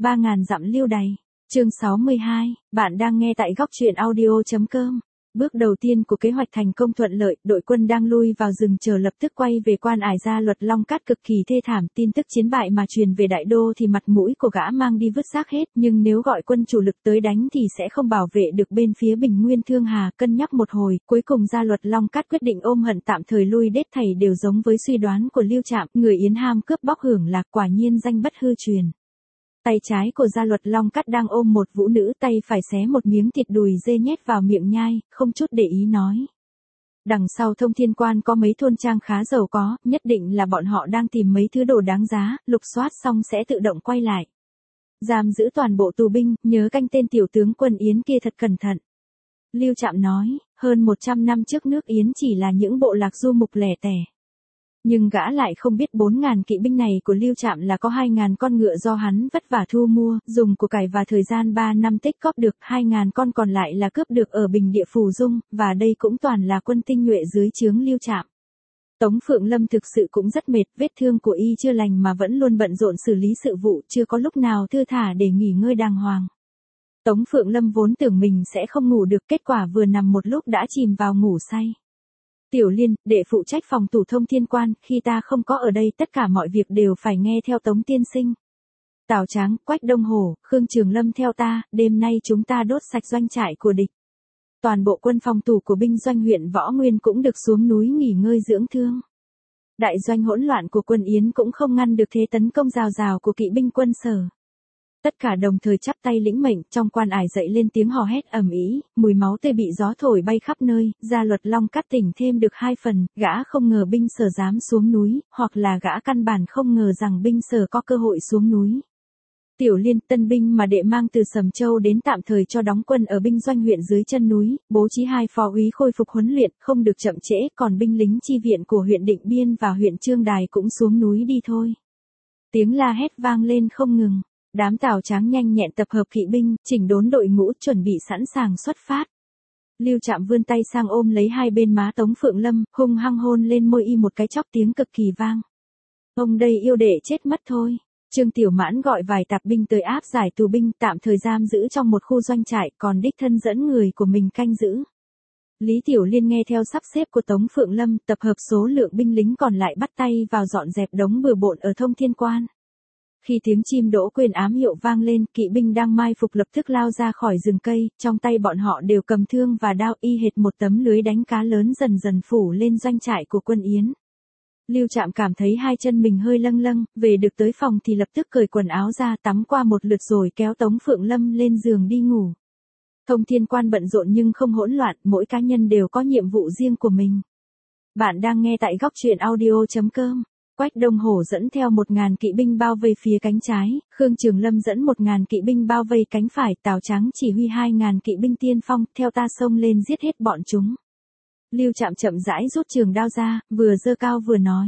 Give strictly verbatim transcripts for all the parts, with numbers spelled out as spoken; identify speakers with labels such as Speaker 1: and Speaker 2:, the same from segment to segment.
Speaker 1: ba ngàn dặm lưu đày. Chương sáu mươi hai, bạn đang nghe tại góc truyện audio chấm com. Bước đầu tiên của kế hoạch thành công thuận lợi, đội quân đang lui vào rừng chờ lập tức quay về Quan Ải Gia Luật Long Cát cực kỳ thê thảm, tin tức chiến bại mà truyền về đại đô thì mặt mũi của gã mang đi vứt xác hết, nhưng nếu gọi quân chủ lực tới đánh thì sẽ không bảo vệ được bên phía Bình Nguyên Thương Hà, cân nhắc một hồi, cuối cùng Gia Luật Long Cát quyết định ôm hận tạm thời lui, đết thảy đều giống với suy đoán của Lưu Trạm, người Yến ham cướp bóc hưởng lạc, quả nhiên danh bất hư truyền. Tay trái của Gia Luật Long Cát đang ôm một vũ nữ, tay phải xé một miếng thịt đùi dê nhét vào miệng nhai, không chút để ý nói. Đằng sau Thông Thiên Quan có mấy thôn trang khá giàu có, nhất định là bọn họ đang tìm mấy thứ đồ đáng giá, lục soát xong sẽ tự động quay lại. Giam giữ toàn bộ tù binh, nhớ canh tên tiểu tướng quân Yến kia thật cẩn thận. Lưu Trạm nói, hơn một trăm năm trước nước Yến chỉ là những bộ lạc du mục lẻ tẻ. Nhưng gã lại không biết bốn ngàn kỵ binh này của Lưu Trạm là có hai ngàn con ngựa do hắn vất vả thu mua, dùng của cải và thời gian ba năm tích cóp được, hai ngàn con còn lại là cướp được ở Bình Địa Phù Dung, và đây cũng toàn là quân tinh nhuệ dưới trướng Lưu Trạm. Tống Phượng Lâm thực sự cũng rất mệt, vết thương của y chưa lành mà vẫn luôn bận rộn xử lý sự vụ, chưa có lúc nào thư thả để nghỉ ngơi đàng hoàng. Tống Phượng Lâm vốn tưởng mình sẽ không ngủ được, kết quả vừa nằm một lúc đã chìm vào ngủ say. Tiểu Liên, để phụ trách phòng thủ Thông Thiên Quan, khi ta không có ở đây tất cả mọi việc đều phải nghe theo Tống tiên sinh. Tào Tráng, Quách Đông Hổ, Khương Trường Lâm theo ta, đêm nay chúng ta đốt sạch doanh trại của địch. Toàn bộ quân phòng thủ của binh doanh huyện Võ Nguyên cũng được xuống núi nghỉ ngơi dưỡng thương. Đại doanh hỗn loạn của quân Yến cũng không ngăn được thế tấn công rào rào của kỵ binh quân Sở. Tất cả đồng thời chắp tay lĩnh mệnh, trong Quan Ải dậy lên tiếng hò hét ầm ĩ, mùi máu tươi bị gió thổi bay khắp nơi, Gia Luật Long Cát tỉnh thêm được hai phần, gã không ngờ binh Sở dám xuống núi, hoặc là gã căn bản không ngờ rằng binh Sở có cơ hội xuống núi. Tiểu Liên, tân binh mà đệ mang từ Sầm Châu đến tạm thời cho đóng quân ở binh doanh huyện dưới chân núi, bố trí hai phó úy khôi phục huấn luyện, không được chậm trễ, còn binh lính chi viện của huyện Định Biên và huyện Trương Đài cũng xuống núi đi thôi. Tiếng la hét vang lên không ngừng. Đám Tào Tráng nhanh nhẹn tập hợp kỵ binh, chỉnh đốn đội ngũ, chuẩn bị sẵn sàng xuất phát. Lưu Trạm vươn tay sang ôm lấy hai bên má Tống Phượng Lâm, hung hăng hôn lên môi y một cái, chóp tiếng cực kỳ vang. Ông đây yêu đệ chết mất thôi. Trương Tiểu Mãn gọi vài tạp binh tới áp giải tù binh, tạm thời giam giữ trong một khu doanh trại, còn đích thân dẫn người của mình canh giữ. Lý Tiểu Liên nghe theo sắp xếp của Tống Phượng Lâm, tập hợp số lượng binh lính còn lại bắt tay vào dọn dẹp đống bừa bộn ở Thông Thiên Quan. Khi tiếng chim đỗ quên ám hiệu vang lên, kỵ binh đang mai phục lập tức lao ra khỏi rừng cây, trong tay bọn họ đều cầm thương và đao, y hệt một tấm lưới đánh cá lớn dần dần phủ lên doanh trại của quân Yến. Lưu Trạm cảm thấy hai chân mình hơi lâng lâng, về được tới phòng thì lập tức cởi quần áo ra, tắm qua một lượt rồi kéo Tống Phượng Lâm lên giường đi ngủ. Thông Thiên Quan bận rộn nhưng không hỗn loạn, mỗi cá nhân đều có nhiệm vụ riêng của mình. Bạn đang nghe tại góc truyện audio chấm com. Quách Đông Hổ dẫn theo một ngàn kỵ binh bao vây phía cánh trái, Khương Trường Lâm dẫn một ngàn kỵ binh bao vây cánh phải, Tào Tráng chỉ huy hai ngàn kỵ binh tiên phong, theo ta xông lên giết hết bọn chúng. Lưu Trạm chậm rãi rút trường đao ra, vừa giơ cao vừa nói.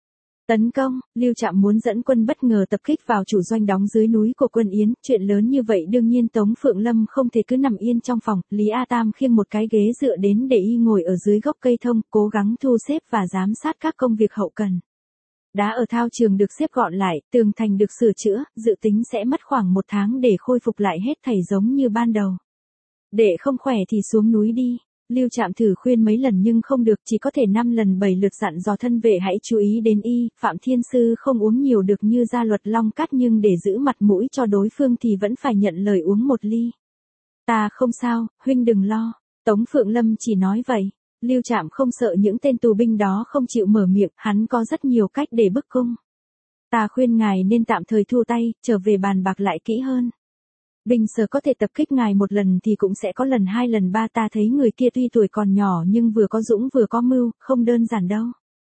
Speaker 1: Tấn công, Lưu Trạm muốn dẫn quân bất ngờ tập kích vào chủ doanh đóng dưới núi của quân Yến, chuyện lớn như vậy đương nhiên Tống Phượng Lâm không thể cứ nằm yên trong phòng, Lý A Tam khiêng một cái ghế dựa đến để y ngồi ở dưới gốc cây thông, cố gắng thu xếp và giám sát các công việc hậu cần. Đá ở thao trường được xếp gọn lại, tường thành được sửa chữa, dự tính sẽ mất khoảng một tháng để khôi phục lại hết thảy giống như ban đầu. Để không khỏe thì xuống núi đi. Lưu Trạm thử khuyên mấy lần nhưng không được, chỉ có thể năm lần bảy lượt dặn dò thân vệ hãy chú ý đến y. Phạm Thiên Sư không uống nhiều được như Gia Luật Long Cát, nhưng để giữ mặt mũi cho đối phương thì vẫn phải nhận lời uống một ly. Ta không sao, huynh đừng lo. Tống Phượng Lâm chỉ nói vậy. Lưu Trạm không sợ những tên tù binh đó không chịu mở miệng, hắn có rất nhiều cách để bức cung. Ta khuyên ngài nên tạm thời thu tay, trở về bàn bạc lại kỹ hơn. Binh Sở có thể tập kích ngài một lần thì cũng sẽ có lần hai lần ba, ta thấy người kia tuy tuổi còn nhỏ nhưng vừa có dũng vừa có mưu, không đơn giản đâu.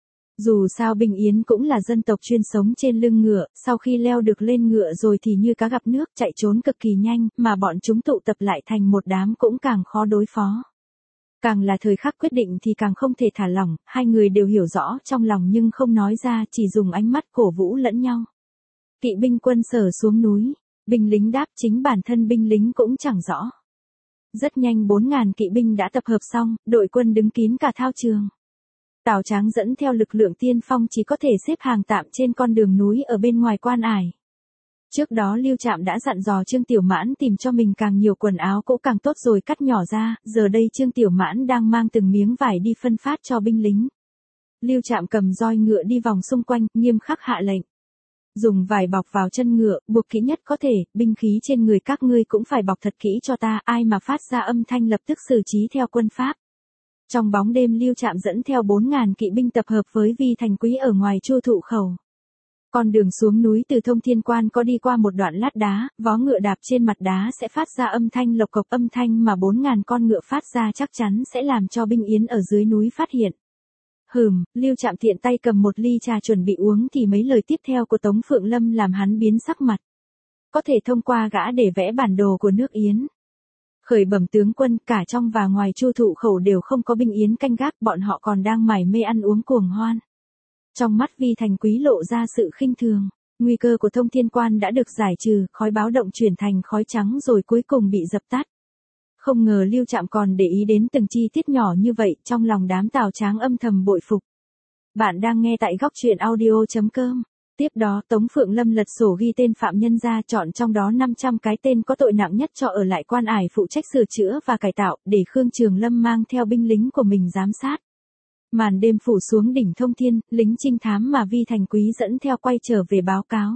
Speaker 1: Dù sao binh Yến cũng là dân tộc chuyên sống trên lưng ngựa, sau khi leo được lên ngựa rồi thì như cá gặp nước, chạy trốn cực kỳ nhanh, mà bọn chúng tụ tập lại thành một đám cũng càng khó đối phó. Càng là thời khắc quyết định thì càng không thể thả lỏng, hai người đều hiểu rõ trong lòng nhưng không nói ra, chỉ dùng ánh mắt cổ vũ lẫn nhau. Kỵ binh quân Sở xuống núi, binh lính đáp, chính bản thân binh lính cũng chẳng rõ. Rất nhanh bốn ngàn kỵ binh đã tập hợp xong, đội quân đứng kín cả thao trường. Tào Tráng dẫn theo lực lượng tiên phong chỉ có thể xếp hàng tạm trên con đường núi ở bên ngoài Quan Ải. Trước đó Lưu Trạm đã dặn dò Trương Tiểu Mãn tìm cho mình càng nhiều quần áo cũ càng tốt rồi cắt nhỏ ra, giờ đây Trương Tiểu Mãn đang mang từng miếng vải đi phân phát cho binh lính. Lưu Trạm cầm roi ngựa đi vòng xung quanh, nghiêm khắc hạ lệnh. Dùng vải bọc vào chân ngựa, buộc kỹ nhất có thể, binh khí trên người các ngươi cũng phải bọc thật kỹ cho ta, ai mà phát ra âm thanh lập tức xử trí theo quân pháp. Trong bóng đêm Lưu Trạm dẫn theo bốn ngàn kỵ binh tập hợp với Vi Thành Quý ở ngoài Chu Thụ Khẩu. Con đường xuống núi từ Thông Thiên Quan có đi qua một đoạn lát đá, vó ngựa đạp trên mặt đá sẽ phát ra âm thanh lộc cộc, âm thanh mà bốn ngàn con ngựa phát ra chắc chắn sẽ làm cho binh yến ở dưới núi phát hiện. Hừm, Lưu Trạm tiện tay cầm một ly trà chuẩn bị uống thì mấy lời tiếp theo của Tống Phượng Lâm làm hắn biến sắc mặt. Có thể thông qua gã để vẽ bản đồ của nước Yến. Khởi bẩm tướng quân, cả trong và ngoài Chu Thụ Khẩu đều không có binh yến canh gác, bọn họ còn đang mải mê ăn uống cuồng hoan. Trong mắt Vi Thành Quý lộ ra sự khinh thường, nguy cơ của Thông Thiên Quan đã được giải trừ, khói báo động chuyển thành khói trắng rồi cuối cùng bị dập tắt. Không ngờ Lưu Trạm còn để ý đến từng chi tiết nhỏ như vậy, trong lòng đám Tào Tráng âm thầm bội phục. Bạn đang nghe tại góc truyện audio chấm com. Tiếp đó Tống Phượng Lâm lật sổ ghi tên phạm nhân ra, chọn trong đó năm trăm cái tên có tội nặng nhất cho ở lại Quan Ải phụ trách sửa chữa và cải tạo, để Khương Trường Lâm mang theo binh lính của mình giám sát. Màn đêm phủ xuống đỉnh Thông Thiên, lính trinh thám mà Vi Thành Quý dẫn theo quay trở về báo cáo.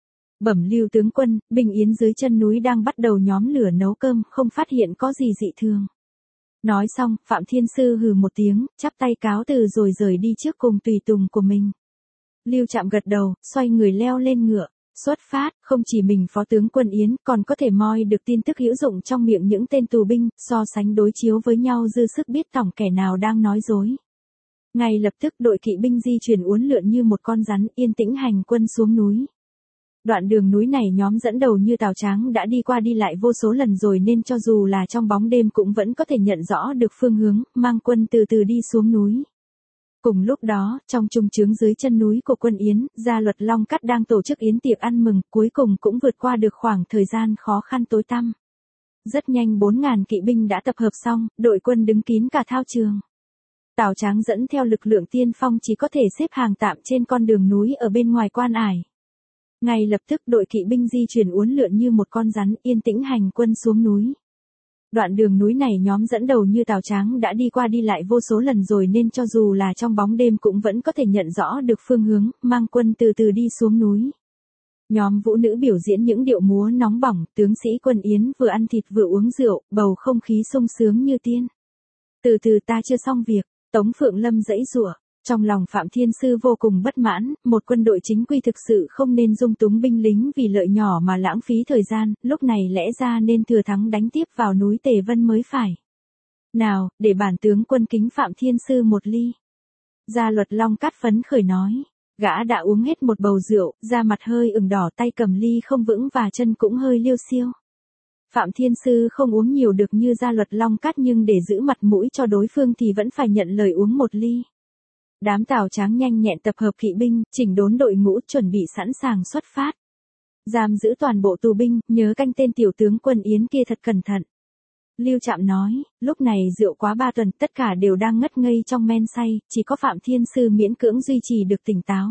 Speaker 1: Bẩm Lưu tướng quân, binh yến dưới chân núi đang bắt đầu nhóm lửa nấu cơm, không phát hiện có gì dị thường. Nói xong, Phạm Thiên Sư hừ một tiếng, chắp tay cáo từ rồi rời đi trước cùng tùy tùng của mình. Lưu Trạm gật đầu, xoay người leo lên ngựa, xuất phát, không chỉ mình phó tướng quân Yến, còn có thể moi được tin tức hữu dụng trong miệng những tên tù binh, so sánh đối chiếu với nhau dư sức biết tổng kẻ nào đang nói dối. Ngay lập tức đội kỵ binh di chuyển uốn lượn như một con rắn, yên tĩnh hành quân xuống núi. Đoạn đường núi này nhóm dẫn đầu như Tào Tráng đã đi qua đi lại vô số lần rồi nên cho dù là trong bóng đêm cũng vẫn có thể nhận rõ được phương hướng, mang quân từ từ đi xuống núi. Cùng lúc đó, trong trung trướng dưới chân núi của quân Yến, Gia Luật Long Cắt đang tổ chức yến tiệc ăn mừng, cuối cùng cũng vượt qua được khoảng thời gian khó khăn tối tăm. Rất nhanh bốn ngàn kỵ binh đã tập hợp xong, đội quân đứng kín cả thao trường. Tào Tráng dẫn theo lực lượng tiên phong chỉ có thể xếp hàng tạm trên con đường núi ở bên ngoài Quan Ải. Ngay lập tức đội kỵ binh di chuyển uốn lượn như một con rắn, yên tĩnh hành quân xuống núi. Đoạn đường núi này nhóm dẫn đầu như Tào Tráng đã đi qua đi lại vô số lần rồi nên cho dù là trong bóng đêm cũng vẫn có thể nhận rõ được phương hướng, mang quân từ từ đi xuống núi. Nhóm vũ nữ biểu diễn những điệu múa nóng bỏng, tướng sĩ quân Yến vừa ăn thịt vừa uống rượu, bầu không khí sung sướng như tiên. Từ từ ta chưa xong việc, Tống Phượng Lâm giãy giụa. Trong lòng Phạm Thiên Sư vô cùng bất mãn, một quân đội chính quy thực sự không nên dung túng binh lính vì lợi nhỏ mà lãng phí thời gian, lúc này lẽ ra nên thừa thắng đánh tiếp vào núi Tề Vân mới phải. Nào, để bản tướng quân kính Phạm Thiên Sư một ly. Gia Luật Long Cắt phấn khởi nói, gã đã uống hết một bầu rượu, da mặt hơi ửng đỏ, tay cầm ly không vững và chân cũng hơi liêu xiêu. Phạm Thiên Sư không uống nhiều được như Gia Luật Long Cắt nhưng để giữ mặt mũi cho đối phương thì vẫn phải nhận lời uống một ly. Đám Tào Tráng nhanh nhẹn tập hợp kỵ binh, chỉnh đốn đội ngũ chuẩn bị sẵn sàng xuất phát. Giam giữ toàn bộ tù binh, nhớ canh tên tiểu tướng quân Yến kia thật cẩn thận. Lưu Trạm nói, lúc này rượu quá ba tuần, tất cả đều đang ngất ngây trong men say, chỉ có Phạm Thiên Sư miễn cưỡng duy trì được tỉnh táo.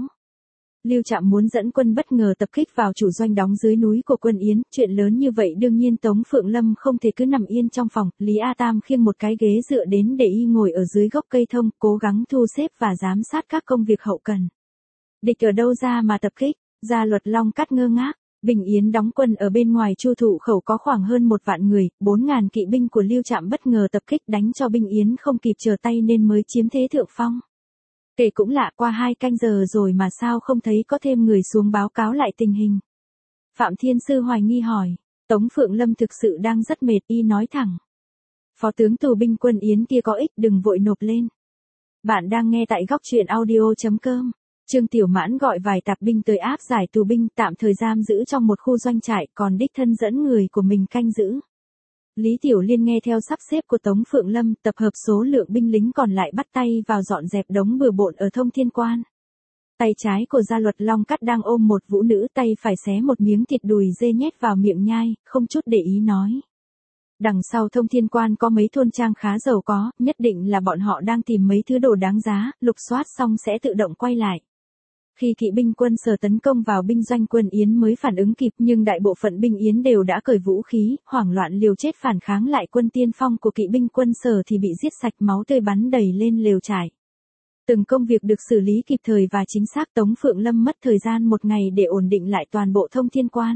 Speaker 1: Lưu Trạm muốn dẫn quân bất ngờ tập kích vào chủ doanh đóng dưới núi của quân Yến, chuyện lớn như vậy đương nhiên Tống Phượng Lâm không thể cứ nằm yên trong phòng, Lý A Tam khiêng một cái ghế dựa đến để y ngồi ở dưới gốc cây thông, cố gắng thu xếp và giám sát các công việc hậu cần. Địch ở đâu ra mà tập kích? Gia Luật Long Cắt ngơ ngác. Bình Yến đóng quân ở bên ngoài Chu Thụ Khẩu có khoảng hơn một vạn người, bốn ngàn kỵ binh của Lưu Trạm bất ngờ tập kích đánh cho binh Yến không kịp trở tay nên mới chiếm thế thượng phong. Kể cũng lạ, qua hai canh giờ rồi mà sao không thấy có thêm người xuống báo cáo lại tình hình. Phạm Thiên Sư hoài nghi hỏi, Tống Phượng Lâm thực sự đang rất mệt, y nói thẳng. Phó tướng tù binh quân Yến kia có ích, đừng vội nộp lên. Bạn đang nghe tại góc truyện audio chấm com. Trương Tiểu Mãn gọi vài tạp binh tới áp giải tù binh, tạm thời giam giữ trong một khu doanh trại, còn đích thân dẫn người của mình canh giữ. Lý Tiểu Liên nghe theo sắp xếp của Tống Phượng Lâm, tập hợp số lượng binh lính còn lại bắt tay vào dọn dẹp đống bừa bộn ở Thông Thiên Quan. Tay trái của Gia Luật Long Cắt đang ôm một vũ nữ, tay phải xé một miếng thịt đùi dê nhét vào miệng nhai, không chút để ý nói. Đằng sau Thông Thiên Quan có mấy thôn trang khá giàu có, nhất định là bọn họ đang tìm mấy thứ đồ đáng giá, lục soát xong sẽ tự động quay lại. Khi kỵ binh quân Sở tấn công vào binh doanh quân Yến mới phản ứng kịp, nhưng đại bộ phận binh Yến đều đã cởi vũ khí, hoảng loạn liều chết phản kháng lại quân tiên phong của kỵ binh quân Sở thì bị giết sạch, máu tươi bắn đầy lên lều trại. Từng công việc được xử lý kịp thời và chính xác. Tống Phượng Lâm mất thời gian một ngày để ổn định lại toàn bộ Thông Thiên Quan.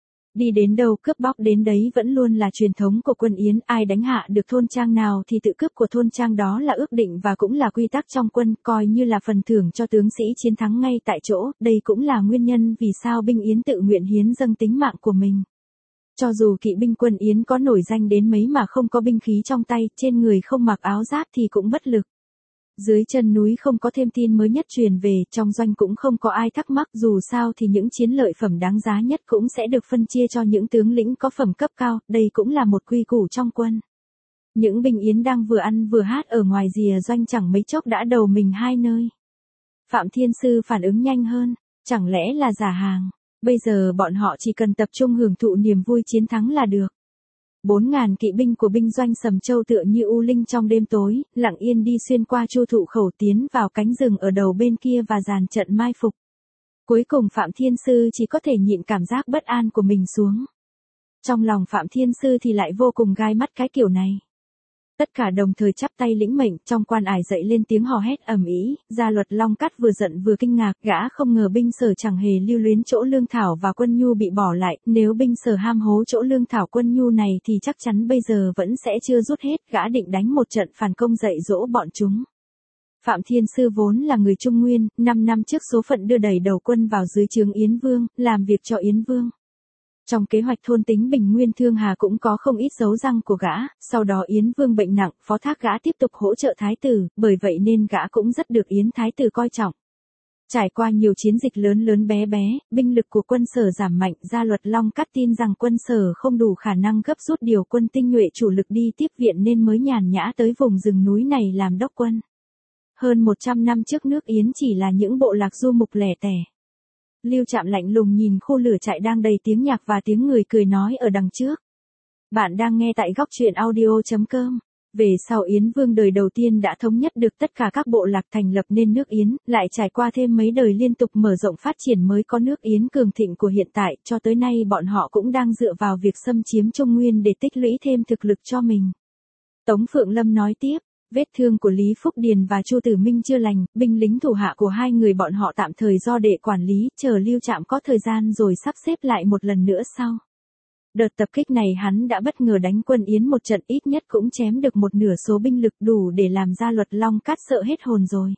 Speaker 1: Đi đến đâu cướp bóc đến đấy vẫn luôn là truyền thống của quân Yến, ai đánh hạ được thôn trang nào thì tự cướp của thôn trang đó là ước định và cũng là quy tắc trong quân, coi như là phần thưởng cho tướng sĩ chiến thắng ngay tại chỗ. Đây cũng là nguyên nhân vì sao binh Yến tự nguyện hiến dâng tính mạng của mình. Cho dù kỵ binh quân Yến có nổi danh đến mấy mà không có binh khí trong tay, trên người không mặc áo giáp thì cũng bất lực. Dưới chân núi không có thêm tin mới nhất truyền về, trong doanh cũng không có ai thắc mắc, dù sao thì những chiến lợi phẩm đáng giá nhất cũng sẽ được phân chia cho những tướng lĩnh có phẩm cấp cao, đây cũng là một quy củ trong quân. Những binh Yến đang vừa ăn vừa hát ở ngoài rìa doanh chẳng mấy chốc đã đầu mình hai nơi. Phạm Thiên Sư phản ứng nhanh hơn, chẳng lẽ là giả hàng, bây giờ bọn họ chỉ cần tập trung hưởng thụ niềm vui chiến thắng là được. Bốn ngàn kỵ binh của binh doanh Sầm Châu tựa như u linh trong đêm tối, lặng yên đi xuyên qua Chu Thụ Khẩu tiến vào cánh rừng ở đầu bên kia và dàn trận mai phục. Cuối cùng Phạm Thiên Sư chỉ có thể nhịn cảm giác bất an của mình xuống. Trong lòng Phạm Thiên Sư thì lại vô cùng gai mắt cái kiểu này. Tất cả đồng thời chắp tay lĩnh mệnh, trong quan ải dậy lên tiếng hò hét ầm ĩ. Gia Luật Long Cát vừa giận vừa kinh ngạc, gã không ngờ binh Sở chẳng hề lưu luyến chỗ lương thảo và quân nhu bị bỏ lại, nếu binh Sở ham hố chỗ lương thảo quân nhu này thì chắc chắn bây giờ vẫn sẽ chưa rút hết, gã định đánh một trận phản công dạy dỗ bọn chúng. Phạm Thiên Sư vốn là người Trung Nguyên, năm năm trước số phận đưa đẩy đầu quân vào dưới trướng Yến Vương, làm việc cho Yến Vương. Trong kế hoạch thôn tính Bình Nguyên Thương Hà cũng có không ít dấu răng của gã, sau đó Yến Vương bệnh nặng, phó thác gã tiếp tục hỗ trợ Thái tử, bởi vậy nên gã cũng rất được Yến Thái tử coi trọng. Trải qua nhiều chiến dịch lớn lớn bé bé, binh lực của quân Sở giảm mạnh, Gia Luật Long Cát tin rằng quân Sở không đủ khả năng gấp rút điều quân tinh nhuệ chủ lực đi tiếp viện nên mới nhàn nhã tới vùng rừng núi này làm đốc quân. Hơn một trăm năm trước nước Yến chỉ là những bộ lạc du mục lẻ tẻ. Lưu Trạm lạnh lùng nhìn khu lửa trại đang đầy tiếng nhạc và tiếng người cười nói ở đằng trước. Bạn đang nghe tại góc truyện audio chấm com. Về sau Yến Vương đời đầu tiên đã thống nhất được tất cả các bộ lạc thành lập nên nước Yến, lại trải qua thêm mấy đời liên tục mở rộng phát triển mới có nước Yến cường thịnh của hiện tại, cho tới nay bọn họ cũng đang dựa vào việc xâm chiếm Trung Nguyên để tích lũy thêm thực lực cho mình. Tống Phượng Lâm nói tiếp. Vết thương của Lý Phúc Điền và Chu Tử Minh chưa lành, binh lính thủ hạ của hai người bọn họ tạm thời do đệ quản lý, chờ Lưu Trạm có thời gian rồi sắp xếp lại một lần nữa sau. Đợt tập kích này hắn đã bất ngờ đánh quân Yến một trận, ít nhất cũng chém được một nửa số binh lực đủ để làm Gia Luật Long Cát sợ hết hồn rồi.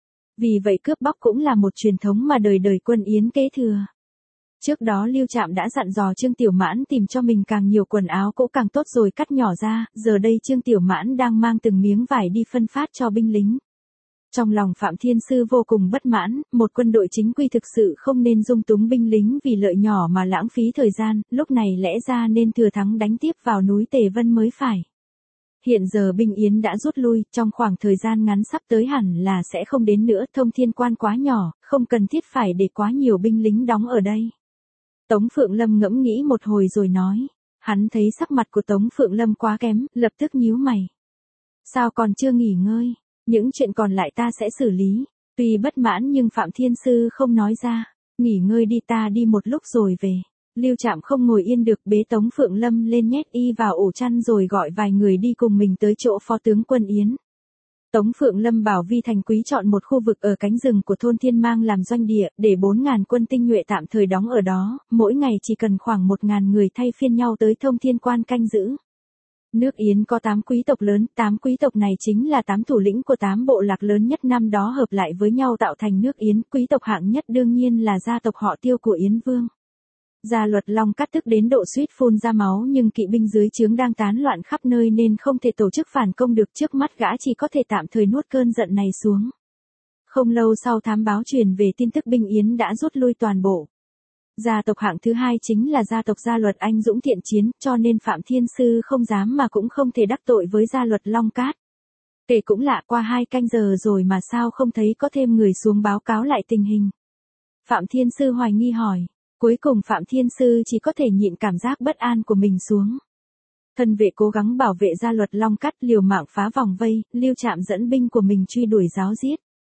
Speaker 1: Vì vậy cướp bóc cũng là một truyền thống mà đời đời quân Yến kế thừa. Trước đó Lưu Trạm đã dặn dò Trương Tiểu Mãn tìm cho mình càng nhiều quần áo cũ càng tốt rồi cắt nhỏ ra, giờ đây Trương Tiểu Mãn đang mang từng miếng vải đi phân phát cho binh lính. Trong lòng Phạm Thiên Sư vô cùng bất mãn, một quân đội chính quy thực sự không nên dung túng binh lính vì lợi nhỏ mà lãng phí thời gian, lúc này lẽ ra nên thừa thắng đánh tiếp vào núi Tề Vân mới phải. Hiện giờ binh Yến đã rút lui, trong khoảng thời gian ngắn sắp tới hẳn là sẽ không đến nữa, Thông Thiên Quan quá nhỏ, không cần thiết phải để quá nhiều binh lính đóng ở đây. Tống Phượng Lâm ngẫm nghĩ một hồi rồi nói, hắn thấy sắc mặt của Tống Phượng Lâm quá kém, lập tức nhíu mày. Sao còn chưa nghỉ ngơi, những chuyện còn lại ta sẽ xử lý, tuy bất mãn nhưng Phạm Thiên Sư không nói ra, nghỉ ngơi đi ta đi một lúc rồi về. Lưu Trạm không ngồi yên được bế Tống Phượng Lâm lên nhét y vào ổ chăn rồi gọi vài người đi cùng mình tới chỗ phó tướng quân Yến. Tống Phượng Lâm bảo Vi Thành Quý chọn một khu vực ở cánh rừng của thôn Thiên Mang làm doanh địa, để bốn ngàn quân tinh nhuệ tạm thời đóng ở đó, mỗi ngày chỉ cần khoảng một ngàn người thay phiên nhau tới Thông Thiên Quan canh giữ. Nước Yến có tám quý tộc lớn, tám quý tộc này chính là tám thủ lĩnh của tám bộ lạc lớn nhất năm đó hợp lại với nhau tạo thành nước Yến, quý tộc hạng nhất đương nhiên là gia tộc họ Tiêu của Yến Vương. Gia Luật Long Cát tức đến độ suýt phun ra máu nhưng kỵ binh dưới trướng đang tán loạn khắp nơi nên không thể tổ chức phản công được, trước mắt gã chỉ có thể tạm thời nuốt cơn giận này xuống. Không lâu sau thám báo truyền về tin tức binh Yến đã rút lui toàn bộ. Gia tộc hạng thứ hai chính là gia tộc Gia Luật anh dũng thiện chiến, cho nên Phạm Thiên Sư không dám mà cũng không thể đắc tội với Gia Luật Long Cát. Kể cũng lạ, qua hai canh giờ rồi mà sao không thấy có thêm người xuống báo cáo lại tình hình. Phạm Thiên Sư hoài nghi hỏi. Cuối cùng Phạm Thiên Sư chỉ có thể nhịn cảm giác bất an của mình xuống. Thân vệ cố gắng bảo vệ Gia Luật Long Cát liều mạng phá vòng vây, Lưu Trạm dẫn binh của mình truy đuổi ráo giết.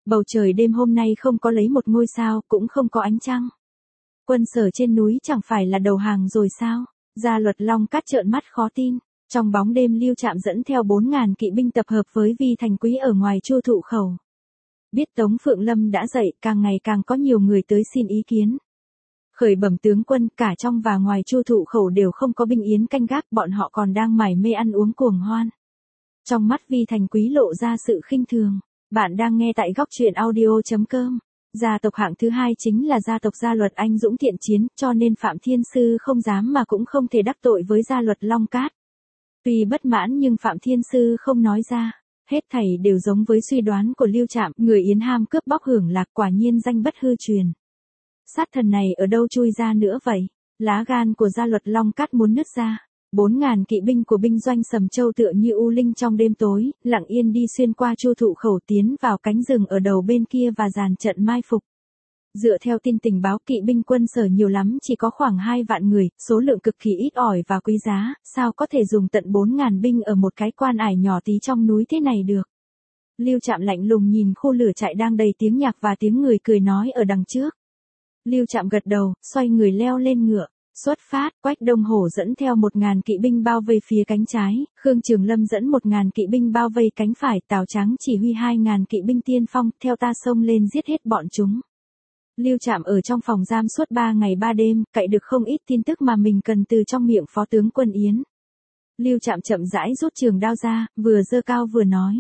Speaker 1: Bầu trời đêm hôm nay không có lấy một ngôi sao, cũng không có ánh trăng. Quân Sở trên núi chẳng phải là đầu hàng rồi sao? Gia Luật Long Cát trợn mắt khó tin. Trong bóng đêm Lưu Trạm dẫn theo bốn ngàn kỵ binh tập hợp với Vi Thành Quý ở ngoài Chu Thụ Khẩu. Biết Tống Phượng Lâm đã dậy, càng ngày càng có nhiều người tới xin ý kiến. Khởi bẩm tướng quân, cả trong và ngoài Chu Thụ Khẩu đều không có binh yến canh gác, bọn họ còn đang mải mê ăn uống cuồng hoan. Trong mắt Vi Thành Quý lộ ra sự khinh thường. Bạn đang nghe tại góc truyện audio chấm com. Gia tộc hạng thứ hai chính là gia tộc Gia Luật anh dũng thiện chiến, cho nên Phạm Thiên Sư không dám mà cũng không thể đắc tội với Gia Luật Long Cát. Tuy bất mãn nhưng Phạm Thiên Sư không nói ra. Hết thảy đều giống với suy đoán của Lưu Trạm, người yến ham cướp bóc hưởng lạc, quả nhiên danh bất hư truyền. Sát thần này ở đâu chui ra nữa vậy? Lá gan của Gia Luật Long Cát muốn nứt ra. Bốn ngàn kỵ binh của binh doanh Sầm Châu tựa như u linh trong đêm tối, lặng yên đi xuyên qua Chu Thụ Khẩu tiến vào cánh rừng ở đầu bên kia và dàn trận mai phục. Dựa theo tin tình báo, kỵ binh Quân Sở nhiều lắm chỉ có khoảng hai vạn người, số lượng cực kỳ ít ỏi và quý giá, sao có thể dùng tận bốn ngàn binh ở một cái quan ải nhỏ tí trong núi thế này được. Lưu Trạm lạnh lùng nhìn khu lửa trại đang đầy tiếng nhạc và tiếng người cười nói ở đằng trước. Lưu Trạm gật đầu, xoay người leo lên ngựa. Xuất phát, Quách Đông Hổ dẫn theo một ngàn kỵ binh bao vây phía cánh trái, Khương Trường Lâm dẫn một ngàn kỵ binh bao vây cánh phải, Tào Tráng chỉ huy hai ngàn kỵ binh tiên phong, theo ta xông lên giết hết bọn chúng. Lưu Trạm ở trong phòng giam suốt ba ngày ba đêm, cậy được không ít tin tức mà mình cần từ trong miệng Phó tướng Quân Yến. Lưu Trạm chậm rãi rút trường đao ra, vừa giơ cao vừa nói.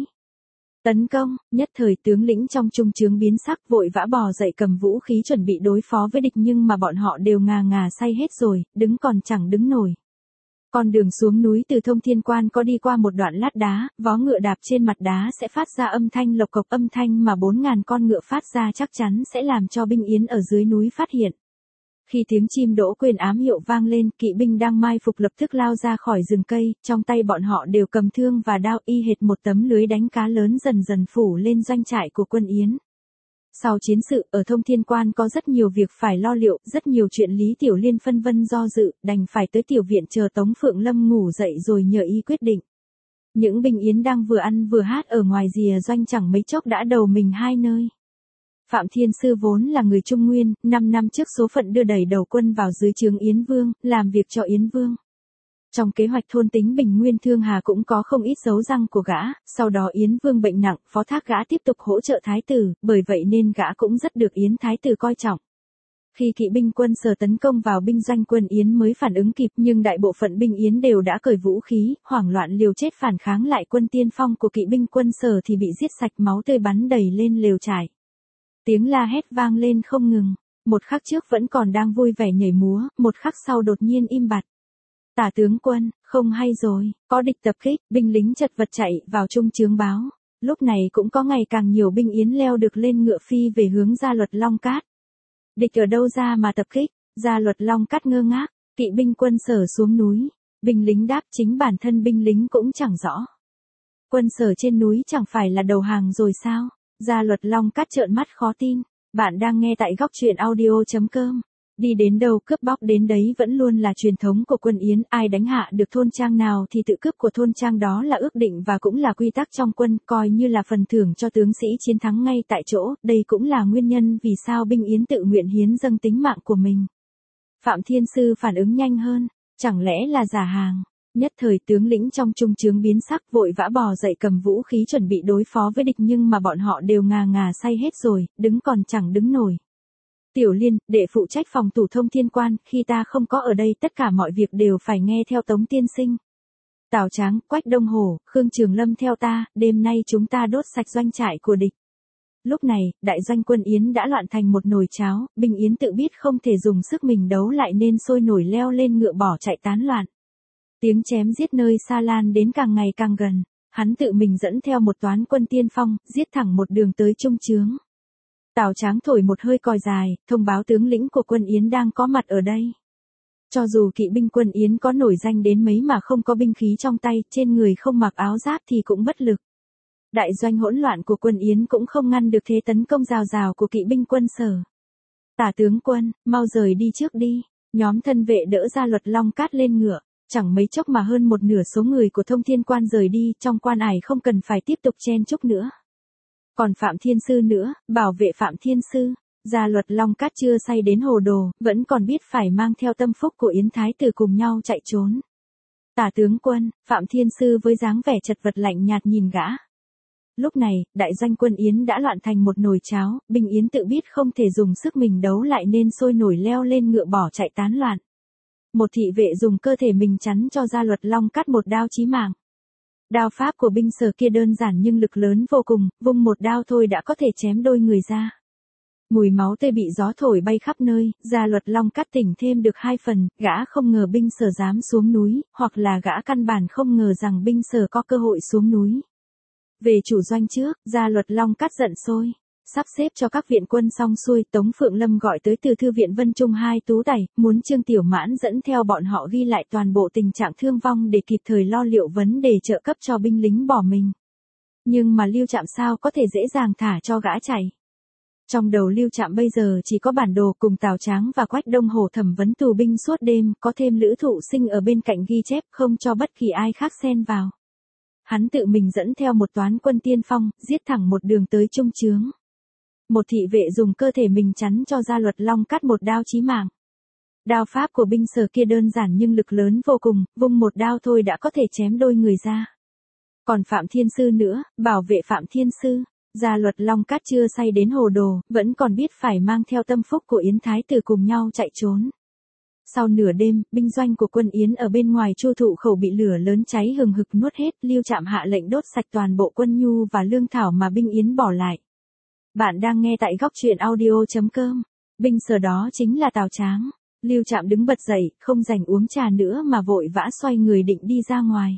Speaker 1: Tấn công, nhất thời tướng lĩnh trong trung trướng biến sắc, vội vã bò dậy cầm vũ khí chuẩn bị đối phó với địch, nhưng mà bọn họ đều ngà ngà say hết rồi, đứng còn chẳng đứng nổi. Con đường xuống núi từ Thông Thiên Quan có đi qua một đoạn lát đá, vó ngựa đạp trên mặt đá sẽ phát ra âm thanh lộc cộc, âm thanh mà bốn ngàn con ngựa phát ra chắc chắn sẽ làm cho binh yến ở dưới núi phát hiện. Khi tiếng chim đỗ quên ám hiệu vang lên, kỵ binh đang mai phục lập tức lao ra khỏi rừng cây, trong tay bọn họ đều cầm thương và đao, y hệt một tấm lưới đánh cá lớn dần dần phủ lên doanh trại của Quân Yến. Sau chiến sự, ở Thông Thiên Quan có rất nhiều việc phải lo liệu, rất nhiều chuyện Lý Tiểu Liên phân vân do dự, đành phải tới tiểu viện chờ Tống Phượng Lâm ngủ dậy rồi nhờ y quyết định. Những binh yến đang vừa ăn vừa hát ở ngoài rìa doanh chẳng mấy chốc đã đầu mình hai nơi. Phạm Thiên Sư vốn là người Trung Nguyên, năm năm trước số phận đưa đẩy đầu quân vào dưới trướng Yến Vương, làm việc cho Yến Vương. Trong kế hoạch thôn tính Bình Nguyên Thương Hà cũng có không ít dấu răng của gã, sau đó Yến Vương bệnh nặng, phó thác gã tiếp tục hỗ trợ Thái tử, bởi vậy nên gã cũng rất được Yến Thái tử coi trọng. Khi kỵ binh Quân Sở tấn công vào binh doanh Quân Yến mới phản ứng kịp, nhưng đại bộ phận binh Yến đều đã cởi vũ khí, hoảng loạn liều chết phản kháng lại quân tiên phong của kỵ binh Quân Sở thì bị giết sạch, máu tươi bắn đầy lên lều trại. Tiếng la hét vang lên không ngừng, một khắc trước vẫn còn đang vui vẻ nhảy múa, một khắc sau đột nhiên im bặt. Tả tướng quân, không hay rồi, có địch tập kích, binh lính chật vật chạy vào trung trướng báo. Lúc này cũng có ngày càng nhiều binh yến leo được lên ngựa phi về hướng Gia Luật Long Cát. Địch ở đâu ra mà tập kích? Gia Luật Long Cát ngơ ngác, kỵ binh Quân Sở xuống núi. Binh lính đáp, chính bản thân binh lính cũng chẳng rõ. Quân Sở trên núi chẳng phải là đầu hàng rồi sao? Gia Luật Long Cát trợn mắt khó tin. Bạn đang nghe tại góc truyện audio chấm com. Đi đến đâu cướp bóc đến đấy vẫn luôn là truyền thống của Quân Yến, ai đánh hạ được thôn trang nào thì tự cướp của thôn trang đó là ước định và cũng là quy tắc trong quân, coi như là phần thưởng cho tướng sĩ chiến thắng ngay tại chỗ, đây cũng là nguyên nhân vì sao binh Yến tự nguyện hiến dâng tính mạng của mình. Phạm Thiên Sư phản ứng nhanh hơn, chẳng lẽ là giả hàng? Nhất thời tướng lĩnh trong trung trướng biến sắc, vội vã bò dậy cầm vũ khí chuẩn bị đối phó với địch, nhưng mà bọn họ đều ngà ngà say hết rồi, đứng còn chẳng đứng nổi. Tiểu Liên, để phụ trách phòng thủ Thông Thiên Quan, khi ta không có ở đây tất cả mọi việc đều phải nghe theo Tống tiên sinh. Tào Tráng, Quách Đông Hổ, Khương Trường Lâm theo ta, đêm nay chúng ta đốt sạch doanh trại của địch. Lúc này, đại doanh Quân Yến đã loạn thành một nồi cháo, binh Yến tự biết không thể dùng sức mình đấu lại nên sôi nổi leo lên ngựa bỏ chạy tán loạn. Tiếng chém giết nơi xa lan đến càng ngày càng gần, hắn tự mình dẫn theo một toán quân tiên phong, giết thẳng một đường tới trung trướng. Tào Tráng thổi một hơi còi dài, thông báo tướng lĩnh của Quân Yến đang có mặt ở đây. Cho dù kỵ binh Quân Yến có nổi danh đến mấy mà không có binh khí trong tay, trên người không mặc áo giáp thì cũng bất lực. Đại doanh hỗn loạn của Quân Yến cũng không ngăn được thế tấn công rào rào của kỵ binh Quân Sở. Tả tướng quân, mau rời đi trước đi. Nhóm thân vệ đỡ Gia Luật Long Cát lên ngựa. Chẳng mấy chốc mà hơn một nửa số người của Thông Thiên Quan rời đi, trong quan ải không cần phải tiếp tục chen chúc nữa. Còn Phạm Thiên Sư nữa, bảo vệ Phạm Thiên Sư. Gia luật Long Cát chưa say đến hồ đồ, vẫn còn biết phải mang theo tâm phúc của Yến Thái Tử cùng nhau chạy trốn. Tả tướng quân, Phạm Thiên Sư với dáng vẻ chật vật lạnh nhạt nhìn gã. Lúc này, đại doanh quân Yến đã loạn thành một nồi cháo, binh Yến tự biết không thể dùng sức mình đấu lại nên sôi nổi leo lên ngựa bỏ chạy tán loạn. Một thị vệ dùng cơ thể mình chắn cho Gia luật Long Cát một đao chí mạng. Đao pháp của binh Sở kia đơn giản nhưng lực lớn vô cùng, vung một đao thôi đã có thể chém đôi người ra. Mùi máu tươi bị gió thổi bay khắp nơi, Gia luật Long Cát tỉnh thêm được hai phần, gã không ngờ binh Sở dám xuống núi, hoặc là gã căn bản không ngờ rằng binh Sở có cơ hội xuống núi. Về chủ doanh trước, Gia luật Long Cát giận sôi. Sắp xếp cho các viện quân xong xuôi, Tống Phượng Lâm gọi tới từ thư viện Vân Trung hai tú tài, muốn Trương Tiểu Mãn dẫn theo bọn họ ghi lại toàn bộ tình trạng thương vong để kịp thời lo liệu vấn đề trợ cấp cho binh lính bỏ mình. Nhưng mà Lưu Trạm sao có thể dễ dàng thả cho gã chạy. Trong đầu Lưu Trạm bây giờ chỉ có bản đồ cùng Tào Tráng và Quách Đông Hồ thẩm vấn tù binh suốt đêm, có thêm Lữ Thụ Sinh ở bên cạnh ghi chép không cho bất kỳ ai khác xen vào. Hắn tự mình dẫn theo một toán quân tiên phong, giết thẳng một đường tới trung trướng. Một thị vệ dùng cơ thể mình chắn cho Gia luật Long Cát một đao chí mạng. Đao pháp của binh Sở kia đơn giản nhưng lực lớn vô cùng, vung một đao thôi đã có thể chém đôi người ra. Còn Phạm Thiên Sư nữa, bảo vệ Phạm Thiên Sư. Gia luật Long Cát chưa say đến hồ đồ, vẫn còn biết phải mang theo tâm phúc của Yến Thái Tử cùng nhau chạy trốn. Sau nửa đêm, binh doanh của quân Yến ở bên ngoài Chu Thụ Khẩu bị lửa lớn cháy hừng hực nuốt hết, Lưu Trạm hạ lệnh đốt sạch toàn bộ quân nhu và lương thảo mà binh Yến bỏ lại. Bạn đang nghe tại góc truyện audio chấm com. Binh Sở đó chính là Tào Tráng. Lưu Trạm đứng bật dậy, không rảnh uống trà nữa mà vội vã xoay người định đi ra ngoài.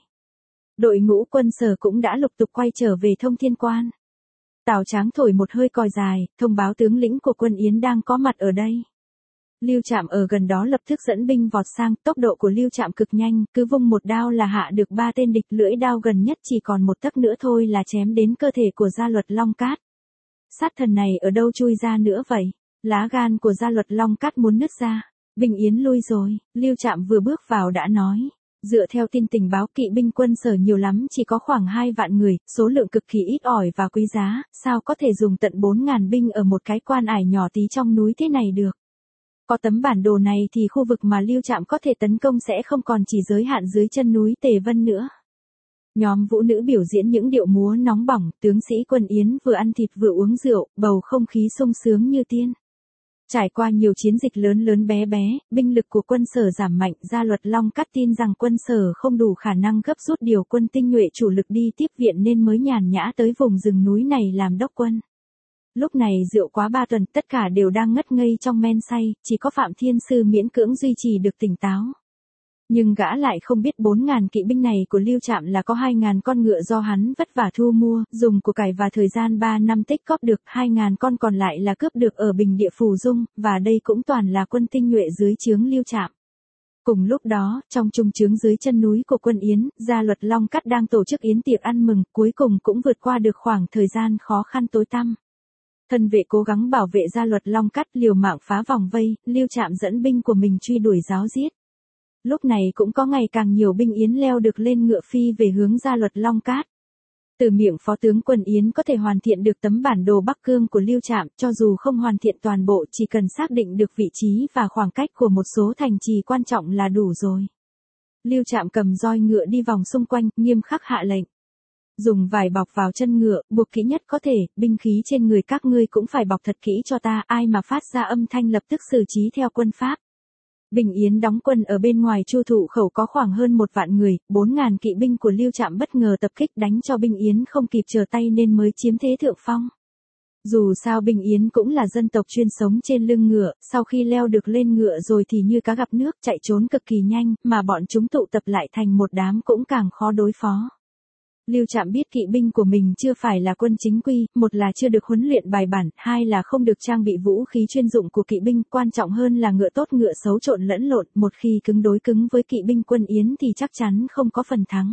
Speaker 1: Đội ngũ quân Sở cũng đã lục tục quay trở về Thông Thiên Quan. Tào Tráng thổi một hơi còi dài, thông báo tướng lĩnh của quân Yến đang có mặt ở đây. Lưu Trạm ở gần đó lập tức dẫn binh vọt sang, tốc độ của Lưu Trạm cực nhanh, cứ vung một đao là hạ được ba tên địch, lưỡi đao gần nhất chỉ còn một tấc nữa thôi là chém đến cơ thể của Gia luật Long Cát. Sát thần này ở đâu chui ra nữa vậy? Lá gan của Gia luật Long Cát muốn nứt ra. Binh Yến lui rồi, Lưu Trạm vừa bước vào đã nói. Dựa theo tin tình báo, kỵ binh quân Sở nhiều lắm chỉ có khoảng hai vạn người, số lượng cực kỳ ít ỏi và quý giá, sao có thể dùng tận bốn ngàn binh ở một cái quan ải nhỏ tí trong núi thế này được. Có tấm bản đồ này thì khu vực mà Lưu Trạm có thể tấn công sẽ không còn chỉ giới hạn dưới chân núi Tề Vân nữa. Nhóm vũ nữ biểu diễn những điệu múa nóng bỏng, tướng sĩ quân Yến vừa ăn thịt vừa uống rượu, bầu không khí sung sướng như tiên. Trải qua nhiều chiến dịch lớn lớn bé bé, binh lực của quân Sở giảm mạnh, Gia luật Long Cát tin rằng quân Sở không đủ khả năng gấp rút điều quân tinh nhuệ chủ lực đi tiếp viện nên mới nhàn nhã tới vùng rừng núi này làm đốc quân. Lúc này rượu quá ba tuần, tất cả đều đang ngất ngây trong men say, chỉ có Phạm Thiên Sư miễn cưỡng duy trì được tỉnh táo. Nhưng gã lại không biết bốn ngàn kỵ binh này của Lưu Trạm là có hai ngàn con ngựa do hắn vất vả thu mua, dùng của cải và thời gian ba năm tích góp được, hai ngàn con còn lại là cướp được ở Bình Địa Phù Dung, và đây cũng toàn là quân tinh nhuệ dưới trướng Lưu Trạm. Cùng lúc đó, trong trung trướng dưới chân núi của quân Yến, Gia luật Long Cát đang tổ chức yến tiệc ăn mừng, cuối cùng cũng vượt qua được khoảng thời gian khó khăn tối tăm. Thân vệ cố gắng bảo vệ Gia luật Long Cát, liều mạng phá vòng vây, Lưu Trạm dẫn binh của mình truy đuổi giáo giết. Lúc này cũng có ngày càng nhiều binh Yến leo được lên ngựa phi về hướng Gia luật Long Cát. Từ miệng phó tướng quân Yến có thể hoàn thiện được tấm bản đồ Bắc Cương của Lưu Trạm, cho dù không hoàn thiện toàn bộ chỉ cần xác định được vị trí và khoảng cách của một số thành trì quan trọng là đủ rồi. Lưu Trạm cầm roi ngựa đi vòng xung quanh, nghiêm khắc hạ lệnh. Dùng vải bọc vào chân ngựa, buộc kỹ nhất có thể, binh khí trên người các ngươi cũng phải bọc thật kỹ cho ta, ai mà phát ra âm thanh lập tức xử trí theo quân pháp. Binh Yến đóng quân ở bên ngoài Chu Thụ Khẩu có khoảng hơn một vạn người, bốn ngàn kỵ binh của Lưu Trạm bất ngờ tập kích đánh cho binh Yến không kịp trở tay nên mới chiếm thế thượng phong. Dù sao binh Yến cũng là dân tộc chuyên sống trên lưng ngựa, sau khi leo được lên ngựa rồi thì như cá gặp nước, chạy trốn cực kỳ nhanh, mà bọn chúng tụ tập lại thành một đám cũng càng khó đối phó. Lưu Trạm biết kỵ binh của mình chưa phải là quân chính quy, một là chưa được huấn luyện bài bản, hai là không được trang bị vũ khí chuyên dụng của kỵ binh, quan trọng hơn là ngựa tốt ngựa xấu trộn lẫn lộn, một khi cứng đối cứng với kỵ binh quân Yến thì chắc chắn không có phần thắng.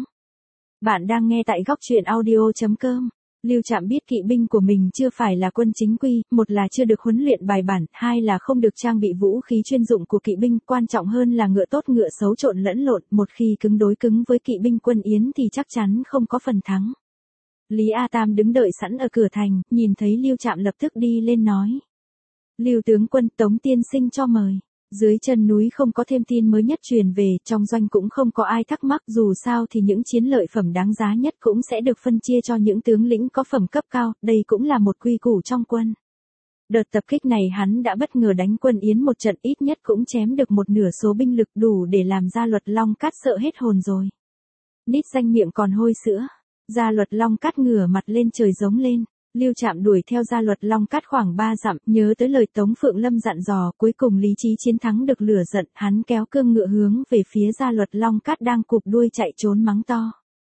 Speaker 1: Bạn đang nghe tại góc truyện audio chấm com. Lưu Trạm biết kỵ binh của mình chưa phải là quân chính quy, một là chưa được huấn luyện bài bản, hai là không được trang bị vũ khí chuyên dụng của kỵ binh, quan trọng hơn là ngựa tốt ngựa xấu trộn lẫn lộn, một khi cứng đối cứng với kỵ binh quân Yến thì chắc chắn không có phần thắng. Lý A Tam đứng đợi sẵn ở cửa thành, nhìn thấy Lưu Trạm lập tức đi lên nói. Lưu tướng quân, Tống tiên sinh cho mời. Dưới chân núi không có thêm tin mới nhất truyền về, trong doanh cũng không có ai thắc mắc, dù sao thì những chiến lợi phẩm đáng giá nhất cũng sẽ được phân chia cho những tướng lĩnh có phẩm cấp cao, đây cũng là một quy củ trong quân. Đợt tập kích này hắn đã bất ngờ đánh quân Yến một trận, ít nhất cũng chém được một nửa số binh lực, đủ để làm Gia Luật Long Cát sợ hết hồn rồi. Nít danh miệng còn hôi sữa. Gia Luật Long Cát ngửa mặt lên trời giống lên. Lưu Trạm đuổi theo Gia Luật Long Cát khoảng ba dặm, nhớ tới lời Tống Phượng Lâm dặn dò, cuối cùng lý trí chiến thắng được lửa giận, hắn kéo cương ngựa hướng về phía Gia Luật Long Cát đang cụp đuôi chạy trốn mắng to.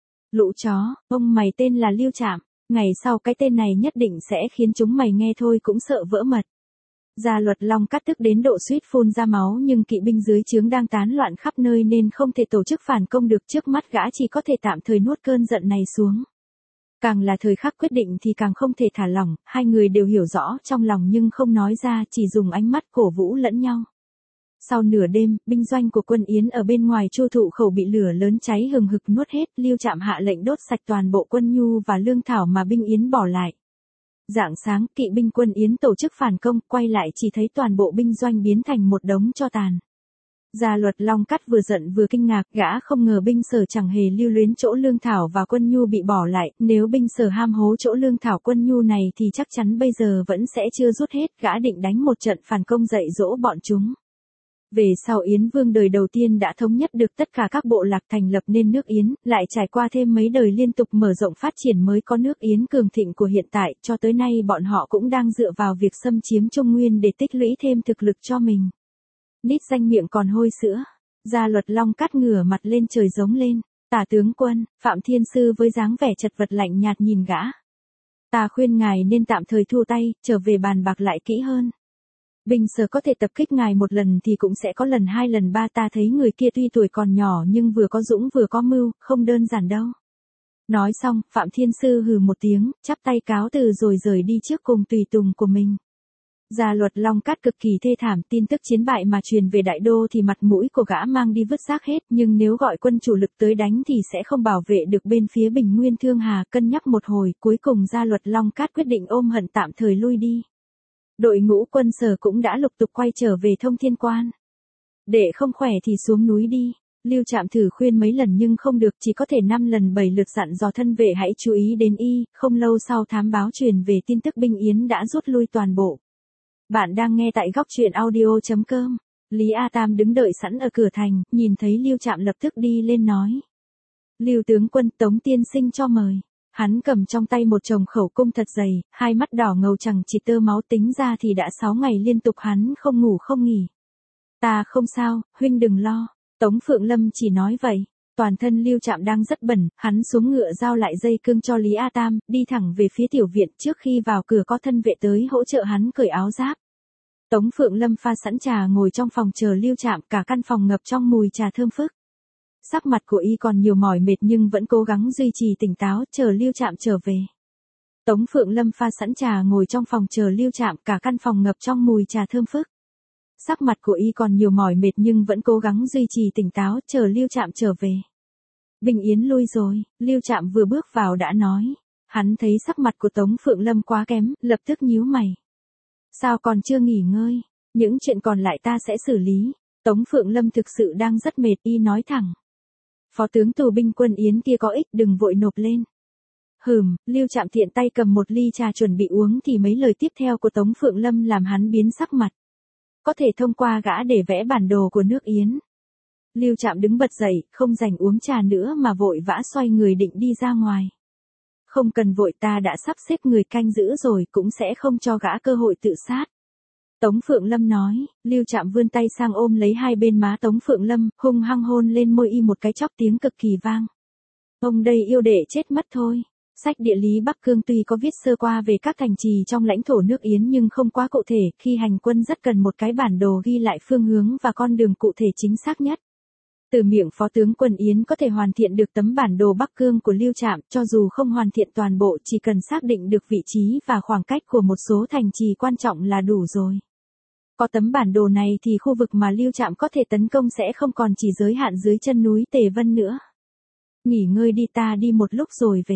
Speaker 1: Lũ chó, ông mày tên là Lưu Trạm, ngày sau cái tên này nhất định sẽ khiến chúng mày nghe thôi cũng sợ vỡ mật. Gia Luật Long Cát tức đến độ suýt phun ra máu, nhưng kỵ binh dưới trướng đang tán loạn khắp nơi nên không thể tổ chức phản công được, trước mắt gã chỉ có thể tạm thời nuốt cơn giận này xuống. Càng là thời khắc quyết định thì càng không thể thả lỏng, hai người đều hiểu rõ trong lòng nhưng không nói ra, chỉ dùng ánh mắt cổ vũ lẫn nhau. Sau nửa đêm, binh doanh của quân Yến ở bên ngoài Chu Thụ Khẩu bị lửa lớn cháy hừng hực nuốt hết, Lưu Trạm hạ lệnh đốt sạch toàn bộ quân nhu và lương thảo mà binh Yến bỏ lại. Rạng sáng, kỵ binh quân Yến tổ chức phản công, quay lại chỉ thấy toàn bộ binh doanh biến thành một đống tro tàn. Gia Luật Long Cát vừa giận vừa kinh ngạc, gã không ngờ binh Sở chẳng hề lưu luyến chỗ lương thảo và quân nhu bị bỏ lại, nếu binh Sở ham hố chỗ lương thảo quân nhu này thì chắc chắn bây giờ vẫn sẽ chưa rút hết, gã định đánh một trận phản công dạy dỗ bọn chúng. Về sau Yến Vương đời đầu tiên đã thống nhất được tất cả các bộ lạc thành lập nên nước Yến, lại trải qua thêm mấy đời liên tục mở rộng phát triển mới có nước Yến cường thịnh của hiện tại, cho tới nay bọn họ cũng đang dựa vào việc xâm chiếm Trung Nguyên để tích lũy thêm thực lực cho mình. Nít danh miệng còn hôi sữa. Gia Luật Long Cát ngửa mặt lên trời giống lên. Tả tướng quân, Phạm Thiên Sư với dáng vẻ chật vật lạnh nhạt nhìn gã. Ta khuyên ngài nên tạm thời thu tay, trở về bàn bạc lại kỹ hơn. Binh Sở có thể tập kích ngài một lần thì cũng sẽ có lần hai lần ba, ta thấy người kia tuy tuổi còn nhỏ nhưng vừa có dũng vừa có mưu, không đơn giản đâu. Nói xong, Phạm Thiên Sư hừ một tiếng, chắp tay cáo từ rồi rời đi trước cùng tùy tùng của mình. Gia Luật Long Cát cực kỳ thê thảm, tin tức chiến bại mà truyền về đại đô thì mặt mũi của gã mang đi vứt xác hết, nhưng nếu gọi quân chủ lực tới đánh thì sẽ không bảo vệ được bên phía Bình Nguyên Thương Hà, cân nhắc một hồi, cuối cùng Gia Luật Long Cát quyết định ôm hận tạm thời lui đi. Đội ngũ quân Sở cũng đã lục tục quay trở về Thông Thiên Quan. Để không khỏe thì xuống núi đi. Lưu Trạm thử khuyên mấy lần nhưng không được, chỉ có thể năm lần bảy lượt dặn dò thân vệ hãy chú ý đến y, không lâu sau thám báo truyền về tin tức binh Yến đã rút lui toàn bộ. Bạn đang nghe tại góc truyện audio chấm com. Lý A Tam đứng đợi sẵn ở cửa thành, nhìn thấy Lưu Trạm lập tức đi lên nói. Lưu tướng quân, Tống tiên sinh cho mời. Hắn cầm trong tay một chồng khẩu cung thật dày, hai mắt đỏ ngầu chẳng chỉ tơ máu, tính ra thì đã sáu ngày liên tục hắn không ngủ không nghỉ. Ta không sao, huynh đừng lo. Tống Phượng Lâm chỉ nói vậy. Toàn thân Lưu Trạm đang rất bẩn, hắn xuống ngựa giao lại dây cương cho Lý A Tam, đi thẳng về phía tiểu viện, trước khi vào cửa có thân vệ tới hỗ trợ hắn cởi áo giáp. Tống Phượng Lâm pha sẵn trà ngồi trong phòng chờ Lưu Trạm, cả căn phòng ngập trong mùi trà thơm phức. Sắc mặt của y còn nhiều mỏi mệt nhưng vẫn cố gắng duy trì tỉnh táo, chờ Lưu Trạm trở về. Tống Phượng Lâm pha sẵn trà ngồi trong phòng chờ Lưu Trạm, cả căn phòng ngập trong mùi trà thơm phức. Sắc mặt của y còn nhiều mỏi mệt nhưng vẫn cố gắng duy trì tỉnh táo, chờ Lưu Trạm trở về. Bình Yến lui rồi, Lưu Trạm vừa bước vào đã nói. Hắn thấy sắc mặt của Tống Phượng Lâm quá kém, lập tức nhíu mày. Sao còn chưa nghỉ ngơi? Những chuyện còn lại ta sẽ xử lý. Tống Phượng Lâm thực sự đang rất mệt, y nói thẳng. Phó tướng tù binh quân Yến kia có ích, đừng vội nộp lên. Hừm, Lưu Trạm tiện tay cầm một ly trà chuẩn bị uống thì mấy lời tiếp theo của Tống Phượng Lâm làm hắn biến sắc mặt. Có thể thông qua gã để vẽ bản đồ của nước Yến. Lưu Trạm đứng bật dậy, không rảnh uống trà nữa mà vội vã xoay người định đi ra ngoài. Không cần vội, ta đã sắp xếp người canh giữ rồi, cũng sẽ không cho gã cơ hội tự sát. Tống Phượng Lâm nói. Lưu Trạm vươn tay sang ôm lấy hai bên má Tống Phượng Lâm, hung hăng hôn lên môi y một cái chóp, tiếng cực kỳ vang. Ông đây yêu để chết mất thôi. Sách địa lý Bắc Cương tuy có viết sơ qua về các thành trì trong lãnh thổ nước Yến nhưng không quá cụ thể, khi hành quân rất cần một cái bản đồ ghi lại phương hướng và con đường cụ thể chính xác nhất. Từ miệng phó tướng quân Yến có thể hoàn thiện được tấm bản đồ Bắc Cương của Lưu Trạm, cho dù không hoàn thiện toàn bộ chỉ cần xác định được vị trí và khoảng cách của một số thành trì quan trọng là đủ rồi. Có tấm bản đồ này thì khu vực mà Lưu Trạm có thể tấn công sẽ không còn chỉ giới hạn dưới chân núi Tề Vân nữa. Nghỉ ngơi đi, ta đi một lúc rồi về.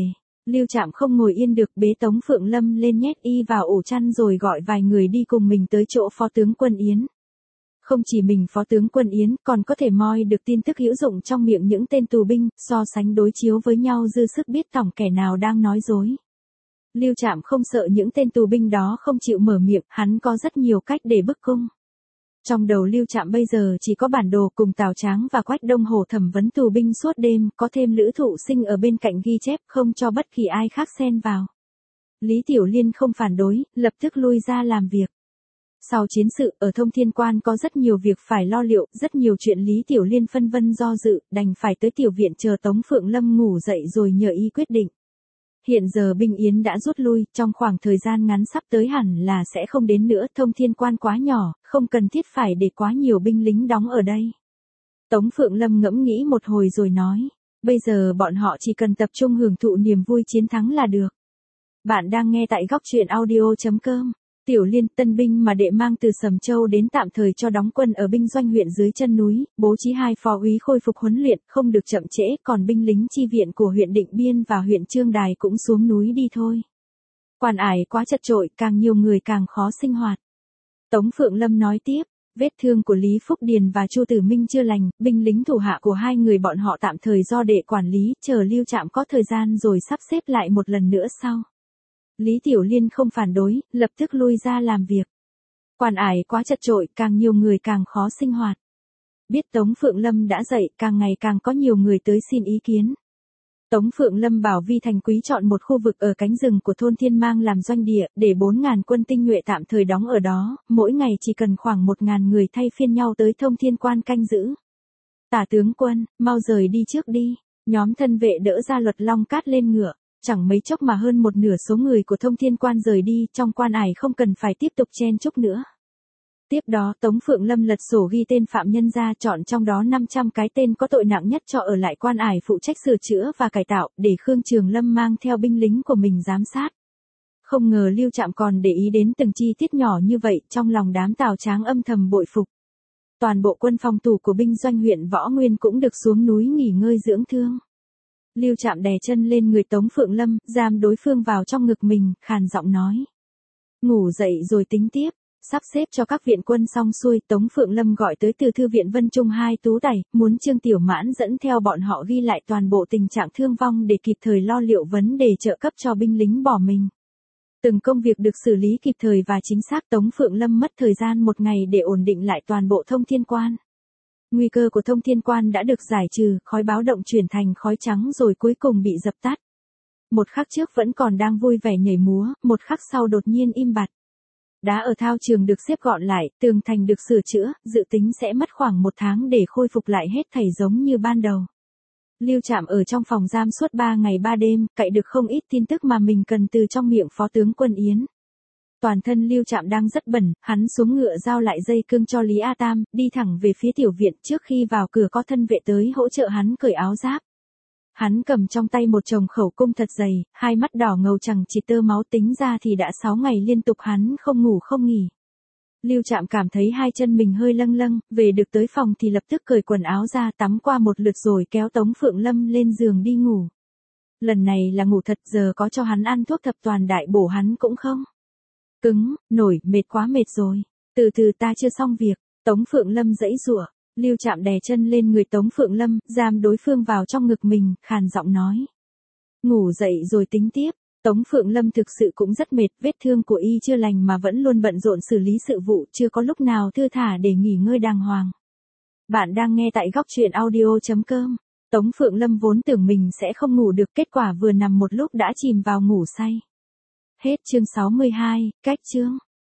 Speaker 1: Lưu Trạm không ngồi yên được, bế Tống Phượng Lâm lên nhét y vào ổ chăn rồi gọi vài người đi cùng mình tới chỗ Phó tướng quân Yến. Không chỉ mình Phó tướng quân Yến còn có thể moi được tin tức hữu dụng trong miệng những tên tù binh, so sánh đối chiếu với nhau dư sức biết tổng kẻ nào đang nói dối. Lưu Trạm không sợ những tên tù binh đó không chịu mở miệng, hắn có rất nhiều cách để bức cung. Trong đầu Lưu Trạm bây giờ chỉ có bản đồ cùng Tào Tráng và Quách Đông Hồ thẩm vấn tù binh suốt đêm, có thêm Lữ Thụ Sinh ở bên cạnh ghi chép, không cho bất kỳ ai khác xen vào. Lý Tiểu Liên không phản đối, lập tức lui ra làm việc. Sau chiến sự, ở Thông Thiên Quan có rất nhiều việc phải lo liệu, rất nhiều chuyện Lý Tiểu Liên phân vân do dự, đành phải tới tiểu viện chờ Tống Phượng Lâm ngủ dậy rồi nhờ y quyết định. Hiện giờ binh Yến đã rút lui, trong khoảng thời gian ngắn sắp tới hẳn là sẽ không đến nữa, Thông Thiên Quan quá nhỏ, không cần thiết phải để quá nhiều binh lính đóng ở đây. Tống Phượng Lâm ngẫm nghĩ một hồi rồi nói, bây giờ bọn họ chỉ cần tập trung hưởng thụ niềm vui chiến thắng là được. Bạn đang nghe tại góc truyện audio chấm com. Tiểu Liên, tân binh mà đệ mang từ Sầm Châu đến tạm thời cho đóng quân ở binh doanh huyện dưới chân núi, bố trí hai phó úy khôi phục huấn luyện, không được chậm trễ, còn binh lính chi viện của huyện Định Biên và huyện Trương Đài cũng xuống núi đi thôi. Quan ải quá chật chội, càng nhiều người càng khó sinh hoạt. Tống Phượng Lâm nói tiếp, vết thương của Lý Phúc Điền và Chu Tử Minh chưa lành, binh lính thủ hạ của hai người bọn họ tạm thời do đệ quản lý, chờ Lưu Trạm có thời gian rồi sắp xếp lại một lần nữa sau. Lý Tiểu Liên không phản đối, lập tức lui ra làm việc. Quan ải quá chật chội, càng nhiều người càng khó sinh hoạt. Biết Tống Phượng Lâm đã dậy, càng ngày càng có nhiều người tới xin ý kiến. Tống Phượng Lâm bảo Vi Thành Quý chọn một khu vực ở cánh rừng của thôn Thiên Mang làm doanh địa, để bốn ngàn quân tinh nhuệ tạm thời đóng ở đó, mỗi ngày chỉ cần khoảng một ngàn người thay phiên nhau tới Thông Thiên Quan canh giữ. Tả tướng quân, mau rời đi trước đi. Nhóm thân vệ đỡ ra Luật Long Cát lên ngựa. Chẳng mấy chốc mà hơn một nửa số người của Thông Thiên Quan rời đi, trong quan ải không cần phải tiếp tục chen chúc nữa. Tiếp đó Tống Phượng Lâm lật sổ ghi tên phạm nhân ra, chọn trong đó năm trăm cái tên có tội nặng nhất cho ở lại quan ải phụ trách sửa chữa và cải tạo, để Khương Trường Lâm mang theo binh lính của mình giám sát. Không ngờ Lưu Trạm còn để ý đến từng chi tiết nhỏ như vậy, trong lòng đám Tào Tráng âm thầm bội phục. Toàn bộ quân phòng thủ của binh doanh huyện Võ Nguyên cũng được xuống núi nghỉ ngơi dưỡng thương. Lưu Trạm đè chân lên người Tống Phượng Lâm, giam đối phương vào trong ngực mình, khàn giọng nói. Ngủ dậy rồi tính tiếp. Sắp xếp cho các viện quân xong xuôi, Tống Phượng Lâm gọi tới từ thư viện Vân Trung hai tú tài, muốn Trương Tiểu Mãn dẫn theo bọn họ ghi lại toàn bộ tình trạng thương vong để kịp thời lo liệu vấn đề trợ cấp cho binh lính bỏ mình. Từng công việc được xử lý kịp thời và chính xác, Tống Phượng Lâm mất thời gian một ngày để ổn định lại toàn bộ Thông Thiên Quan. Nguy cơ của Thông Thiên Quan đã được giải trừ, khói báo động chuyển thành khói trắng rồi cuối cùng bị dập tắt. Một khắc trước vẫn còn đang vui vẻ nhảy múa, một khắc sau đột nhiên im bặt. Đá ở thao trường được xếp gọn lại, tường thành được sửa chữa, dự tính sẽ mất khoảng một tháng để khôi phục lại hết thảy giống như ban đầu. Lưu Trạm ở trong phòng giam suốt ba ngày ba đêm, cậy được không ít tin tức mà mình cần từ trong miệng Phó tướng quân Yến. Toàn thân Lưu Trạm đang rất bẩn, hắn xuống ngựa giao lại dây cương cho Lý A Tam, đi thẳng về phía tiểu viện, trước khi vào cửa có thân vệ tới hỗ trợ hắn cởi áo giáp. Hắn cầm trong tay một chồng khẩu cung thật dày, hai mắt đỏ ngầu chẳng chỉ tơ máu, tính ra thì đã sáu ngày liên tục hắn không ngủ không nghỉ. Lưu Trạm cảm thấy hai chân mình hơi lâng lâng, về được tới phòng thì lập tức cởi quần áo ra, tắm qua một lượt rồi kéo Tống Phượng Lâm lên giường đi ngủ. Lần này là ngủ thật, giờ có cho hắn ăn thuốc thập toàn đại bổ hắn cũng không cứng, nổi, mệt quá mệt rồi. Từ từ, ta chưa xong việc. Tống Phượng Lâm giãy giụa. Lưu Trạm đè chân lên người Tống Phượng Lâm, giam đối phương vào trong ngực mình, khàn giọng nói. Ngủ dậy rồi tính tiếp. Tống Phượng Lâm thực sự cũng rất mệt, vết thương của y chưa lành mà vẫn luôn bận rộn xử lý sự vụ, chưa có lúc nào thư thả để nghỉ ngơi đàng hoàng. Bạn đang nghe tại góc truyện audio chấm com. Tống Phượng Lâm vốn tưởng mình sẽ không ngủ được, kết quả vừa nằm một lúc đã chìm vào ngủ say. Hết chương sáu mươi hai, cách chương.